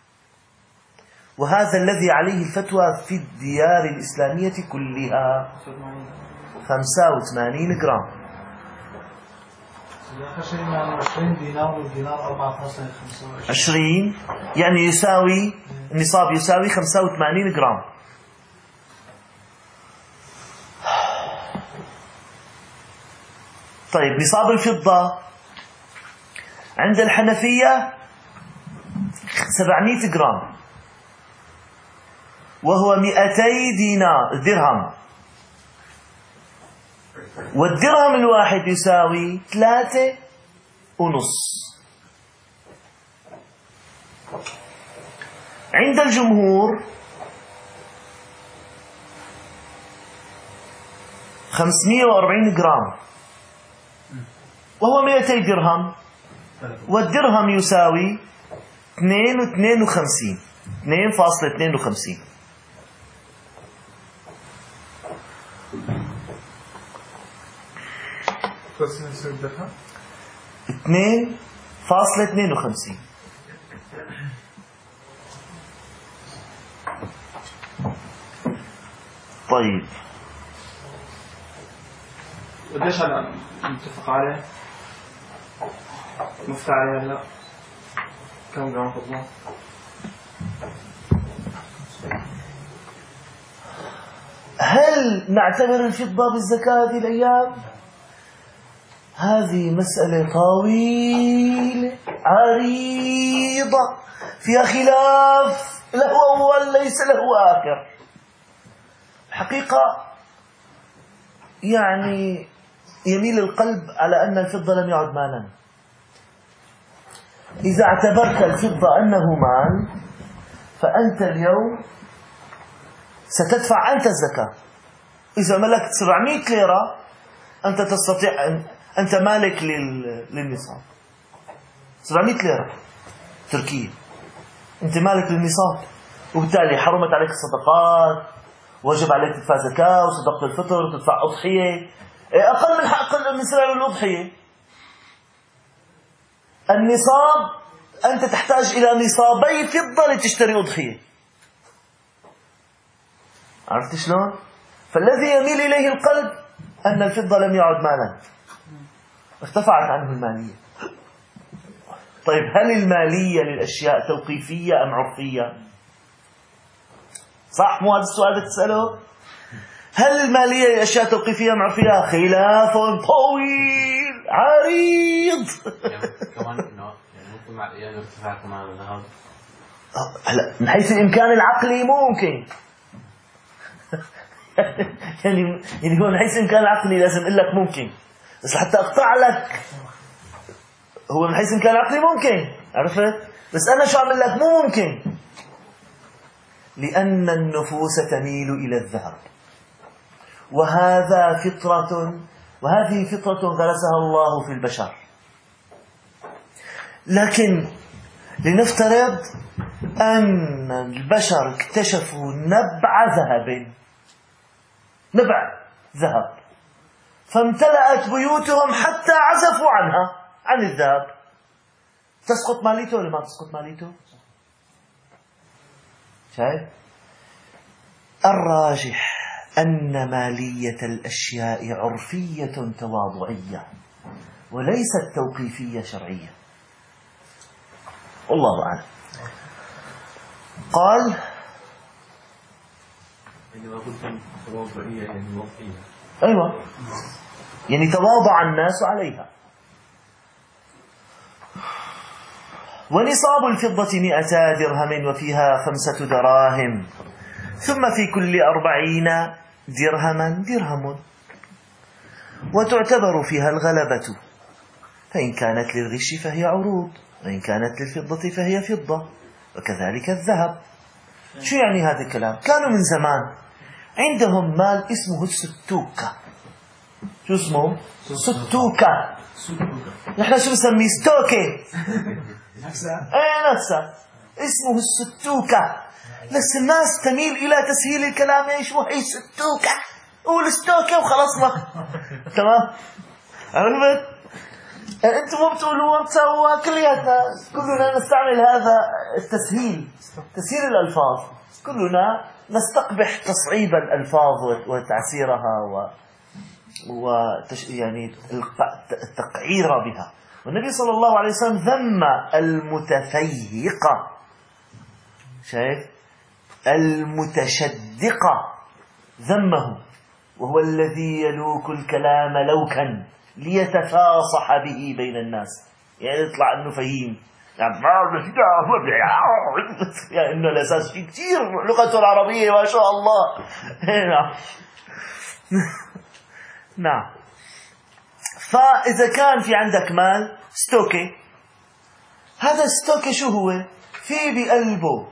وهذا الذي عليه الفتوى في الديار الإسلامية كلها، 85 جرام. 20 دينار، والدينار 4.25. 20 يعني يساوي، النصاب يساوي 85 جرام. طيب نصاب الفضة عند الحنفية 700 جرام، وهو 200 درهم، والدرهم الواحد يساوي 3.5. عند الجمهور 540 جرام، وهو 200 درهم، والدرهم يساوي 2.52. بس نسيب الدرهم 2.52. طيب قديش هلا متفق عليه؟ مفتى عليه هلا؟ كم جرام فضة؟ هل نعتبر الفضة بالزكاة هذه الأيام؟ هذه مسألة طويلة عريضة فيها خلاف له أول ليس له آخر. حقيقة يعني يميل القلب على أن الفضة لم يعد مالا. إذا اعتبرت الفضة أنه مال، فأنت اليوم ستدفع أنت الزكاة. إذا ملكت 700 ليرة أنت تستطيع أنت مالك للنصاب 700 ليرة تركية، أنت مالك للنصاب، وبالتالي حرمت عليك الصدقات، وجب عليك تدفع زكاة وصدقة الفطر وتدفع أضحية أقل من حق من سعر الأضحية. النصاب أنت تحتاج إلى نصابي فضة لتشتري أضحية. عرفت شلون؟ فالذي يميل إليه القلب أن الفضة لم يعد مالا، ارتفعت عنه المالية. طيب هل المالية للأشياء توقيفية أم عرفية؟ صح، مو هذا السؤال اللي تسأله؟ هل المالية للأشياء توقيفية أم عرفية؟ خلاف طويل عريض. كمان انه ممكن مع الايام يرتفع كمان الذهب. هلا من حيث الإمكان العقلي ممكن. يعني هو من حيث الإمكان العقلي لازم أقول لك ممكن، بس حتى أقطع لك هو من حيث الإمكان العقلي ممكن، عرفت؟ بس أنا شو أعمل لك مو ممكن، لأن النفوس تميل إلى الذهب، وهذه فطرة غرسها الله في البشر. لكن لنفترض أن البشر اكتشفوا نبع ذهب، فامتلأت بيوتهم حتى عزفوا عن الذهب، تسقط ماليته ولا ما تسقط ماليته؟ شايف؟ الراجح أن مالية الأشياء عرفية تواضعية وليست توقيفية شرعية. والله أعلم. قال أيوة، يعني تواضع الناس عليها. ونصاب الفضة 200 درهم وفيها 5 دراهم، ثم في كل 40 درهما درهم، وتعتبر فيها الغلبة، فإن كانت للغش فهي عروض، وإن كانت للفضة فهي فضة، وكذلك الذهب. شو يعني هذا الكلام؟ كانوا من زمان عندهم مال اسمه الستوكة. شو اسمه؟ ستوكة. نحن شو نسميه؟ ستوكة. نفسه اسمه الستوكة. بس الناس تميل إلى تسهيل الكلام. ايش هي ستوكة؟ قول ستوكة وخلاص ما تمام. عرفت؟ انتم مو بتقولوا بتسووا كلنا نستعمل هذا التسهيل، تسهيل الألفاظ. كلنا نستقبح تصعيب الألفاظ وتعسيرها يعني التقعير بها. والنبي صلى الله عليه وسلم ذم المتفيهقة، شايف؟ المتشدقة ذمه، وهو الذي يلوك الكلام لوكا ليتفاصح به بين الناس، يعني يطلع انه فهيم، يعني انه الاساس في كثير لغته العربية ما شاء الله. نعم نعم. فإذا كان في عندك مال ستوكي، هذا ستوكي شو هو؟ في بقلبه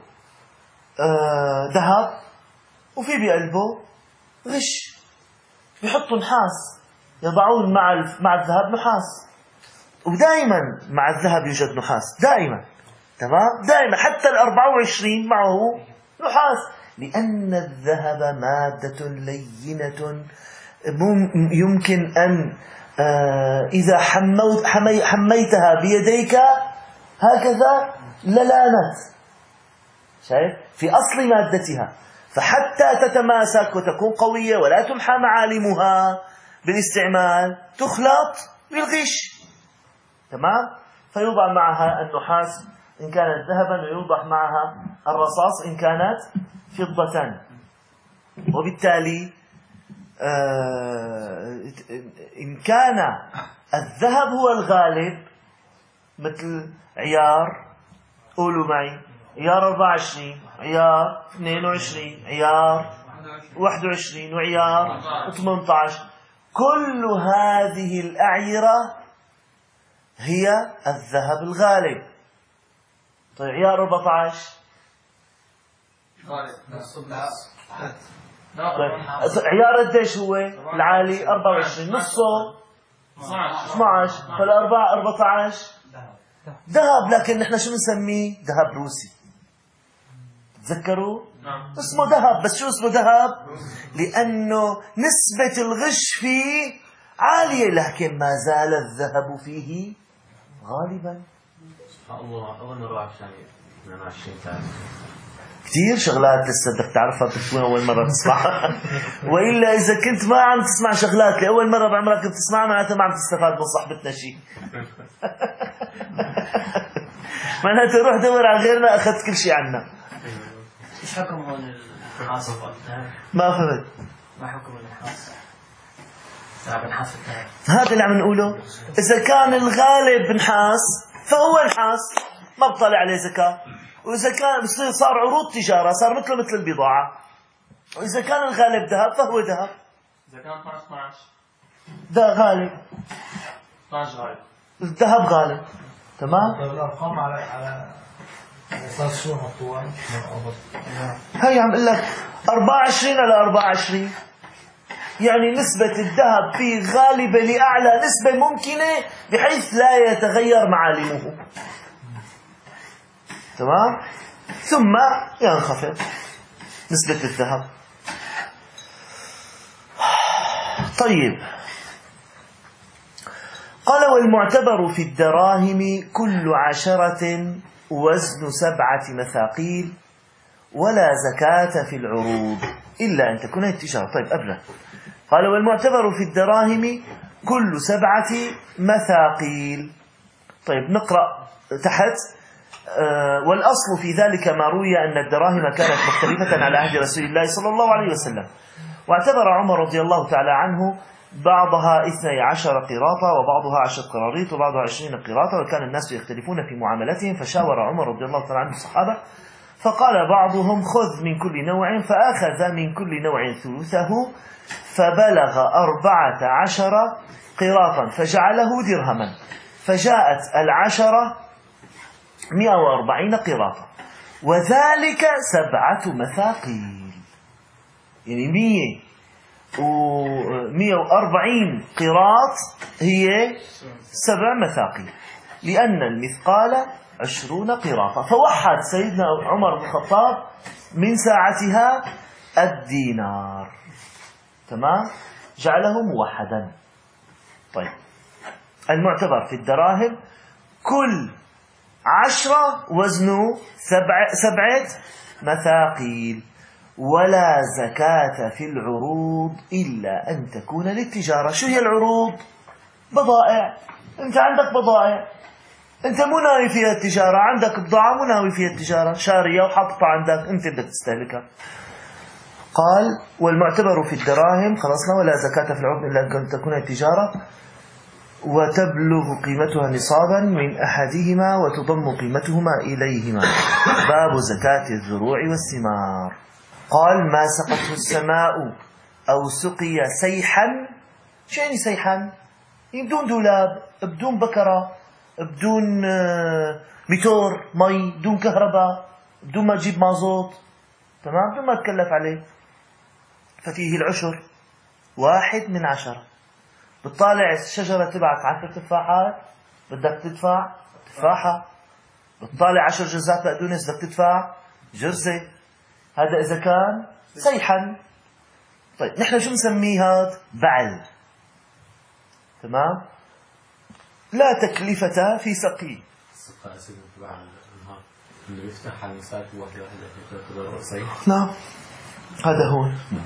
ذهب، وفي بقلبه غش، بيحطوا نحاس، يضعون مع الذهب نحاس، ودائما مع الذهب يوجد نحاس دائما، تمام؟ دائما حتى 24 معه نحاس، لأن الذهب مادة لينة يمكن أن إذا حميتها بيديك هكذا للانت، شايف؟ في أصل مادتها، فحتى تتماسك وتكون قوية ولا تمحى معالمها بالاستعمال تخلط بالغش، تمام؟ فيوضع معها النحاس إن كانت ذهبا، ويوضع معها الرصاص إن كانت فضة. وبالتالي إن كان الذهب هو الغالب، مثل عيار، قولوا معي، عيار 24، عيار 22، عيار 21، وعيار 18، كل هذه الأعيرة هي الذهب الغالب. طيب عيار 14 طيب عيار قديش هو العالي؟ 24، نصه 12 فالأربعة 14 ذهب. لكن نحن شو بنسميه؟ ذهب روسي. تذكروا؟ اسمه ذهب. بس شو اسمه ذهب؟ لأنه نسبة الغش فيه عالية، لكن ما زال الذهب فيه غالبا. سبحان الله. أول مرة أعرف يعني 22 ساعة. كثير شغلات لسه بدك تعرفها، بتكون أول مرة تسمعها. وإلا إذا كنت ما عم تسمع شغلات لأول مرة بعمرك بتسمعها، معناتها ما عم تستفاد من صحبتنا شيء. معناتها روح دور على غيرنا، أخذت كل شيء عنا. ايش حكم هون النحاس وقتها؟ ما فهمت. ما حكم النحاس؟ ذهب النحاس الذهب. هذا اللي عم نقوله. إذا كان الغالب نحاس فهو نحاس، ما بطلع عليه زكاة. وإذا كان صار عروض تجارة، صار مثل البضاعة. وإذا كان الغالب ذهب فهو ذهب. إذا كان 12 ده غالب، 12 غالب، الذهب غالب. تمام. طيب الأرقام على أساس شو مطوع؟ هاي عم اقول لك 24 على 24، يعني نسبة الذهب فيه غالبة لأعلى نسبة ممكنة بحيث لا يتغير معالمه. تمام. ثم ينخفض نسبة الذهب. طيب، قال: والمعتبر في الدراهم كل 10 وزن 7 مثاقيل، ولا زكاة في العروض إلا أن تكون التجارة. طيب قبله قال: والمعتبر في الدراهم كل 7 مثاقيل. طيب نقرأ تحت. والأصل في ذلك ما روي أن الدراهم كانت مختلفة على عهد رسول الله صلى الله عليه وسلم، واعتبر عمر رضي الله تعالى عنه بعضها 12 قراطة وبعضها 10 قراريط وبعضها 20 قراطة، وكان الناس يختلفون في معاملتهم، فشاور عمر رضي الله تعالى عنه الصحابة، فقال بعضهم: خذ من كل نوع، فأخذ من كل نوع ثلثه، فبلغ 14 قراطا، فجعله درهما، فجاءت 10 140 قراطا، وذلك 7 مثاقيل. يعني 140 قراط هي 7 مثاقيل، لأن المثقال 20 قراطا. فوحد سيدنا عمر بن الخطاب من ساعتها الدينار. تمام، جعله موحدا. طيب، المعتبر في الدراهم كل 10 وزنه 7 مثاقيل، ولا زكاة في العروض إلا أن تكون للتجارة. شو هي العروض؟ بضائع. أنت عندك بضائع، أنت مو ناوي فيها التجارة، عندك بضاعة مو ناوي فيها التجارة، شارية وحطها عندك، أنت بدك تستهلكها. قال: والمعتبر في الدراهم، خلصنا، ولا زكاة في العروض إلا أن تكون التجارة، وتبلغ قيمتها نصابا من أحدهما وتضم قيمتهما إليهما. باب زكاة الزروع والثمار. قال: ما سقته السماء أو سقي سيحا. شو يعني سيحا؟ بدون دولاب، بدون بكرة، بدون موتور مي، بدون كهرباء، بدون ما تجيب مازوت. تمام، بدون ما تكلف عليه. ففيه العشر 1 من 10. بتطالع الشجرة تبعك 10 تفاحات، بدك تدفع تفاحة. بتطالع 10 جرزات بقدونس، بدك تدفع جرزة. هذا إذا كان سيحا. طيب، نحن شو نسميه هذا؟ بعل. تمام، لا تكلفة في سقيه. السقاء سيدنا تبع النهار اللي يفتح على المساك واحدة تقدر رأسي. نعم، هذا هو.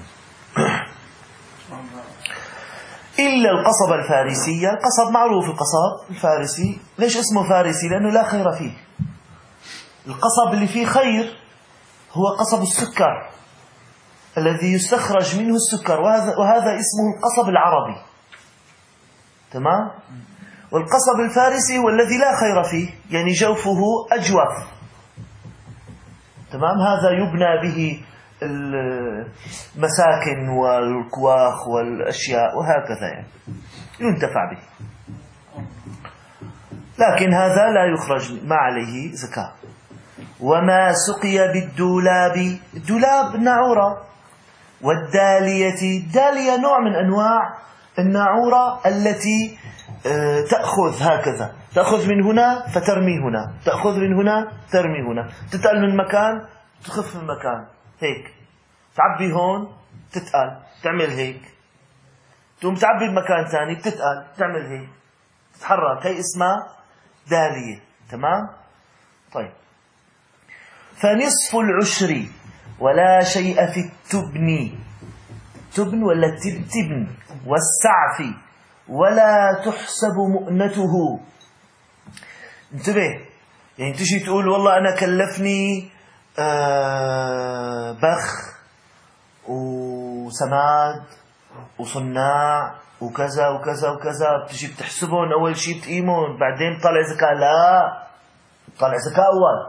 إلا القصب الفارسية. القصب معروف، القصب الفارسي. ليش اسمه فارسي؟ لأنه لا خير فيه. القصب اللي فيه خير هو قصب السكر الذي يستخرج منه السكر، وهذا اسمه القصب العربي. تمام. والقصب الفارسي هو الذي لا خير فيه، يعني جوفه أجوف. تمام، هذا يبنى به المساكن والكواخ والأشياء وهكذا، يعني ينتفع به. لكن هذا لا يخرج، ما عليه زكاة. وما سقي بالدولاب. الدولاب الناعورة. والدالية. الدالية نوع من أنواع الناعورة التي تأخذ هكذا، تأخذ من هنا فترمي هنا، تأخذ من هنا ترمي هنا، تتقل من مكان تخف من مكان، هيك تعبي هون تتقل تعمل هيك، تقوم تعبي بمكان ثاني بتتقل تعمل هيك، تتحرك، هي اسمها دالية. تمام؟ طيب، فنصف العشر ولا شيء في التبن، تبن ولا تبن والسعف ولا تحسب مؤنته. انتبه، يعني تجي تقول والله أنا كلفني بخ وسماد وصناع وكذا وكذا وكذا، بتجي بتحسبهم أول شيء بتقيمهم، بعدين طالع زكاة. لا، طالع زكاة أول.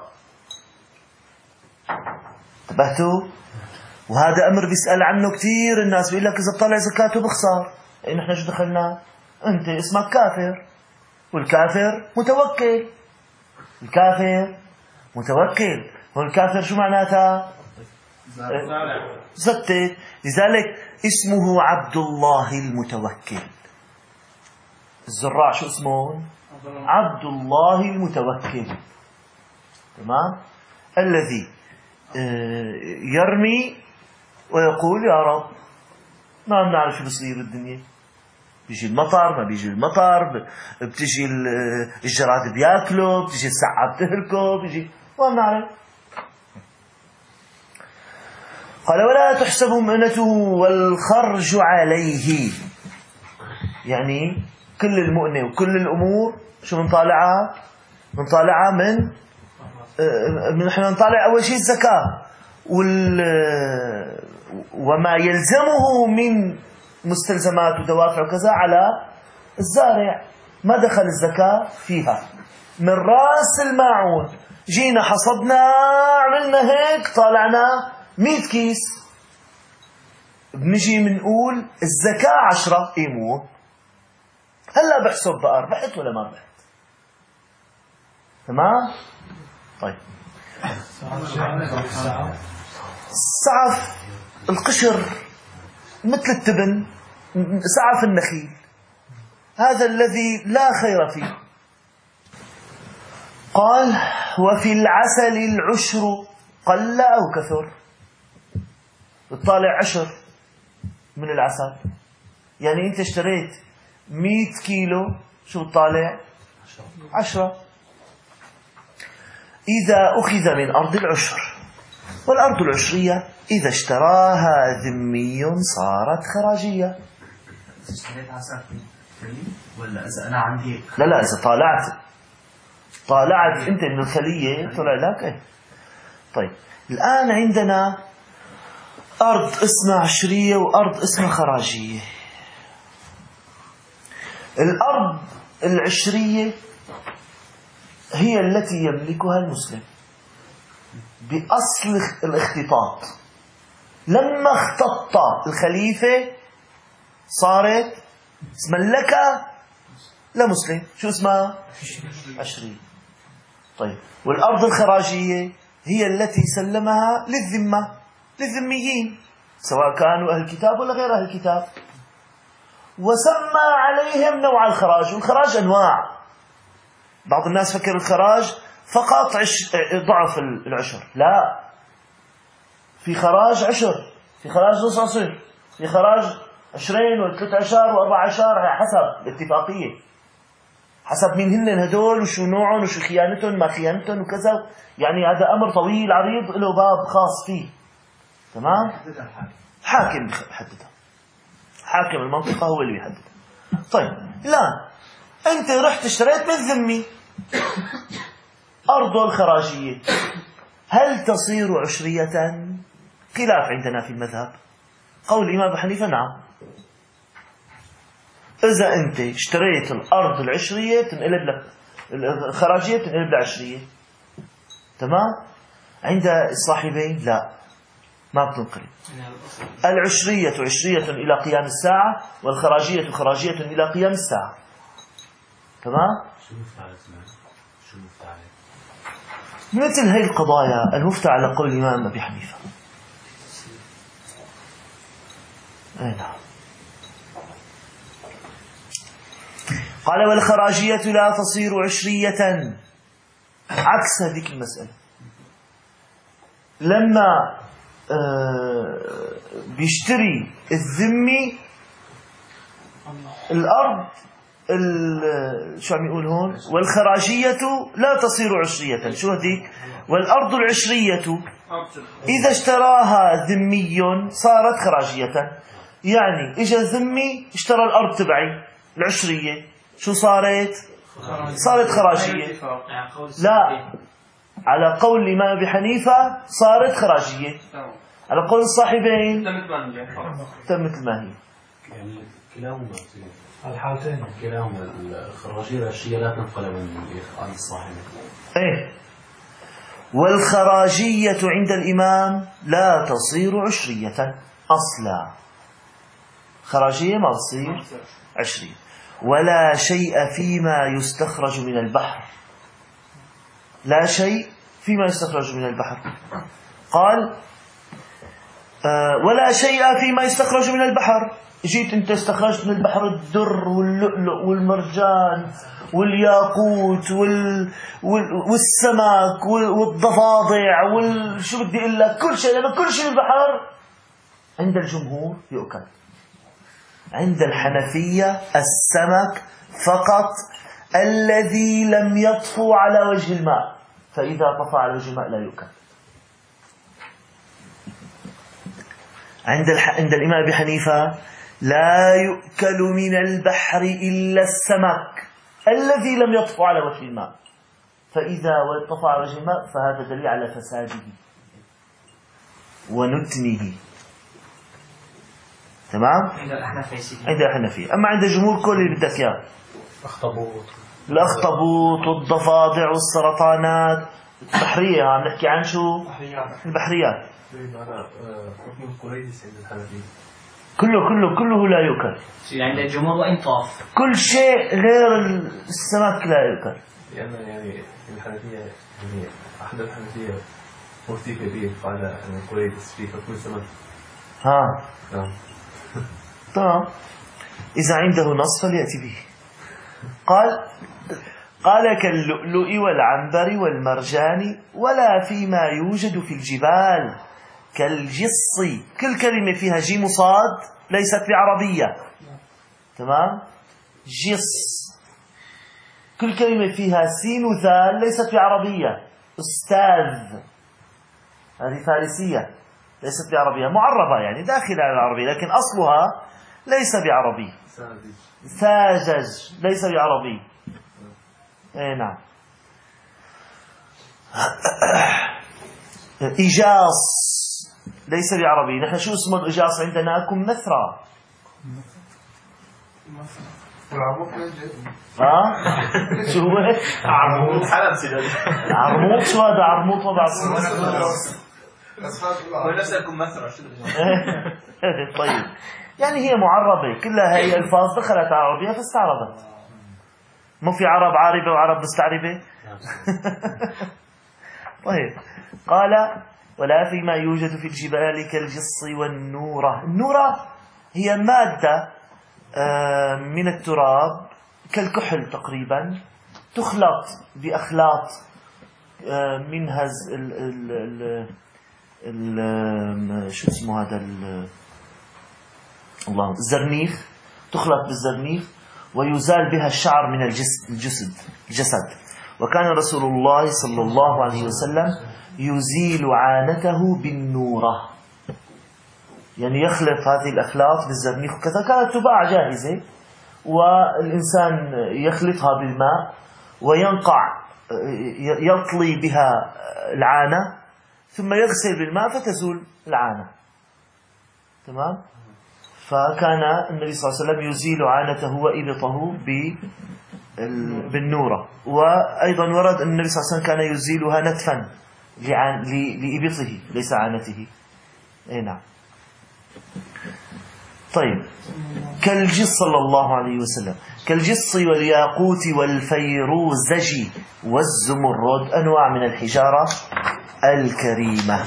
انتبهتوا؟ وهذا أمر بيسأل عنه كثير الناس، بيقول لك إذا طلع زكاته بخسر. نحن شو دخلنا؟ أنت اسمك كافر، والكافر متوكل. الكافر متوكل، والكافر شو معناتها؟ زتت. لذلك اسمه عبد الله المتوكل. الزراع شو اسمه؟ عبد الله المتوكل. تمام؟ الذي يرمي ويقول يا رب ما بنعرف شو بصير بالدنيا، بيجي المطر ما بيجي المطر، بتجي الجراد بياكله، بتجي السعة بتهلكه، بيجي ما بنعرف. قال ولا تحسب مؤنته والخرج عليه، يعني كل المؤنة وكل الأمور شو منطالعها؟ منطالعها نحن نطالع أول شيء الزكاة وما يلزمه من مستلزمات ودوافع وكذا على الزارع، ما دخل الزكاة فيها. من رأس الماعون جينا حصدنا عملنا هيك طالعنا 100 كيس، بنجي بنقول الزكاة 10 قيموه. هلا بحسب بقى ربحت ولا ما ربحت؟ تمام؟ طيب، السعف القشر مثل التبن، سعف النخيل، هذا الذي لا خير فيه. قال وفي العسل العشر قل أو كثر، بتطالع عشر من العسل، يعني أنت اشتريت 100 كيلو، شو بتطالع؟ 10. إذا أخذ من أرض العشر، والأرض العشرية إذا اشتراها ذمي صارت خراجية. اشتريت عسل ولا إذا أنا عندي؟ لا، إذا طالعت أنت من الخلية طلع لك إيه. طيب، الآن عندنا أرض اسمها عشرية وأرض اسمها خراجية. الأرض العشرية هي التي يملكها المسلم بأصل الاختطاط. لما اختط الخليفة صارت ملكة لمسلم، شو اسمها؟ عشرية. طيب، والأرض الخراجية هي التي سلمها للذميين، سواء كانوا أهل الكتاب ولا غير أهل الكتاب، وسمى عليهم نوع الخراج. والخراج أنواع. بعض الناس فكر الخراج فقط ضعف العشر، لا، في خراج عشر، في خراج نص عشر، في خراج 20 و13 و14، حسب الاتفاقية، حسب مين هن هدول وشو نوعهم وشو خيانتهم ما خيانتهم وكذا. يعني هذا أمر طويل عريض له باب خاص فيه. تمام؟ حاكم يحددها، حاكم المنطقة هو اللي يحددها. طيب، الآن أنت رحت اشتريت من ذمي أرضه الخراجية، هل تصير عشرية؟ خلاف عندنا في المذهب. قول الإمام أبو حنيفة نعم. إذا أنت اشتريت الأرض العشرية تنقلب لك الخراجية، تنقلب لعشرية. تمام؟ عند الصاحبين لا، ما بتنقلب. العشرية عشرية إلى قيام الساعة، والخراجية خراجية إلى قيام الساعة. تمام؟ شو مفتى عليه؟ مثل هذه القضايا المفتى على قول الإمام أبي حنيفة. نعم. قال والخراجية لا تصير عشرية، عكس هذيك المسألة. لما بيشتري الذمي الأرض، شو عم يقول هون؟ والخراجية لا تصير عشرية. شو هذيك؟ والأرض العشرية إذا اشتراها ذمي صارت خراجية. يعني إجا ذمي اشترى الأرض تبعي العشرية، شو صارت؟ صارت خراجية. لا، على قول الإمام أبي حنيفة صارت خراجية، على قول الصاحبين تمت ما هي. يعني كلاهما الحالتين كلاهما الخراجية العشرية لا تنقل عن الصاحب. إيه. والخراجية عند الإمام لا تصير عشرية أصلا، خراجية ما تصير عشرية. ولا شيء فيما يستخرج من البحر، لا شيء فيما يستخرج من البحر. قال ولا شيء فيما يستخرج من البحر. جيت انت استخرجت من البحر الدر واللؤلؤ والمرجان والياقوت والسمك والضفادع شو بدي اقول لك، كل شيء، لأنه كل شيء البحر عند الجمهور يؤكل. عند الحنفية السمك فقط الذي لم يطفو على وجه الماء، فإذا طفى على وجه الماء لا يؤكل. عند الإمام أبي حنيفة لا يؤكل من البحر إلا السمك الذي لم يطفو على وجه الماء، فإذا طفى على وجه الماء فهذا دليل على فساده ونتنه. تمام؟ عند الحنفية. أما عند الجمهور كل اللي بدك إياه، الأخطبوط والضفادع والسرطانات البحرية. عم نحكي عن شو؟ البحريات. كله لا يؤكل. عند الجمهور وإن طاف كل شيء غير السمك لا يؤكل. يعني الحنفية، يعني أحد الحنفية مفتي كبير قال أن القريدس في حكم السمك. ها تمام. إذا عنده نص فليأتي به. قال كاللؤلؤ والعنبر والمرجان ولا فيما يوجد في الجبال كالجص. كل كلمة فيها جيم صاد ليست بعربية. تمام؟ جص. كل كلمة فيها سين وثال ليست بعربية. أستاذ هذه فارسية ليست بعربية، معربة يعني داخلة على العربية، لكن أصلها ليس بعربي. ساذج ليس بعربي. اي نعم. إجاص ليس بعربي. نحن شو اسمه الإجاص عندنا؟ كمثرى. شو هو؟ عرموط حلب سيدي. عرموط شو هذا؟ عرموط وضع هو نفس الكمثرى. طيب، يعني هي معربة، كلها هي الفاظ دخلت على العربية فاستعربت. مو في عرب عاربة وعرب مستعربة. طيب، قال ولا فيما يوجد في الجبال كالجص والنورة. النورة هي مادة من التراب كالكحل تقريبا، تخلط بأخلاط منها شو اسمه هذا الزرنيخ، تخلط بالزرنيخ ويزال بها الشعر من الجسد. وكان رسول الله صلى الله عليه وسلم يزيل عانته بالنورة، يعني يخلط هذه الأخلاط بالزرنيخ وكذا. كانت تباع جاهزة، والإنسان يخلطها بالماء وينقع يطلي بها العانة، ثم يغسل بالماء فتزول العانة. تمام؟ فكان النبي صلى الله عليه وسلم يزيل عانته وإبطه بالنورة. وأيضا ورد أن النبي صلى الله عليه وسلم كان يزيلها نتفا لإبطه ليس عانته. أي نعم. طيب، كالجص صلى الله عليه وسلم، كالجص والياقوت والفيروزج والزمرد، أنواع من الحجارة الكريمة.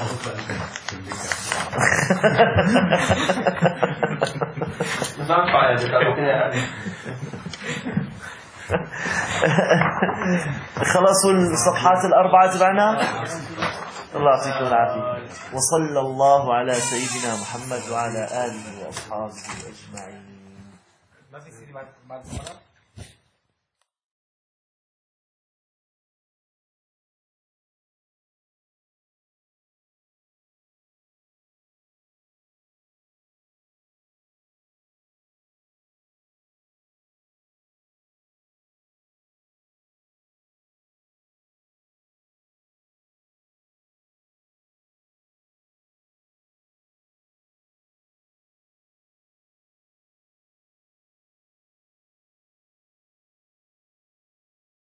خلصوا الصفحات الأربعة تبعنا. الله يعطيكم العافية، وصلى الله على سيدنا محمد وعلى آله وأصحابه أجمعين. ما في سيدي بعد الصلاة.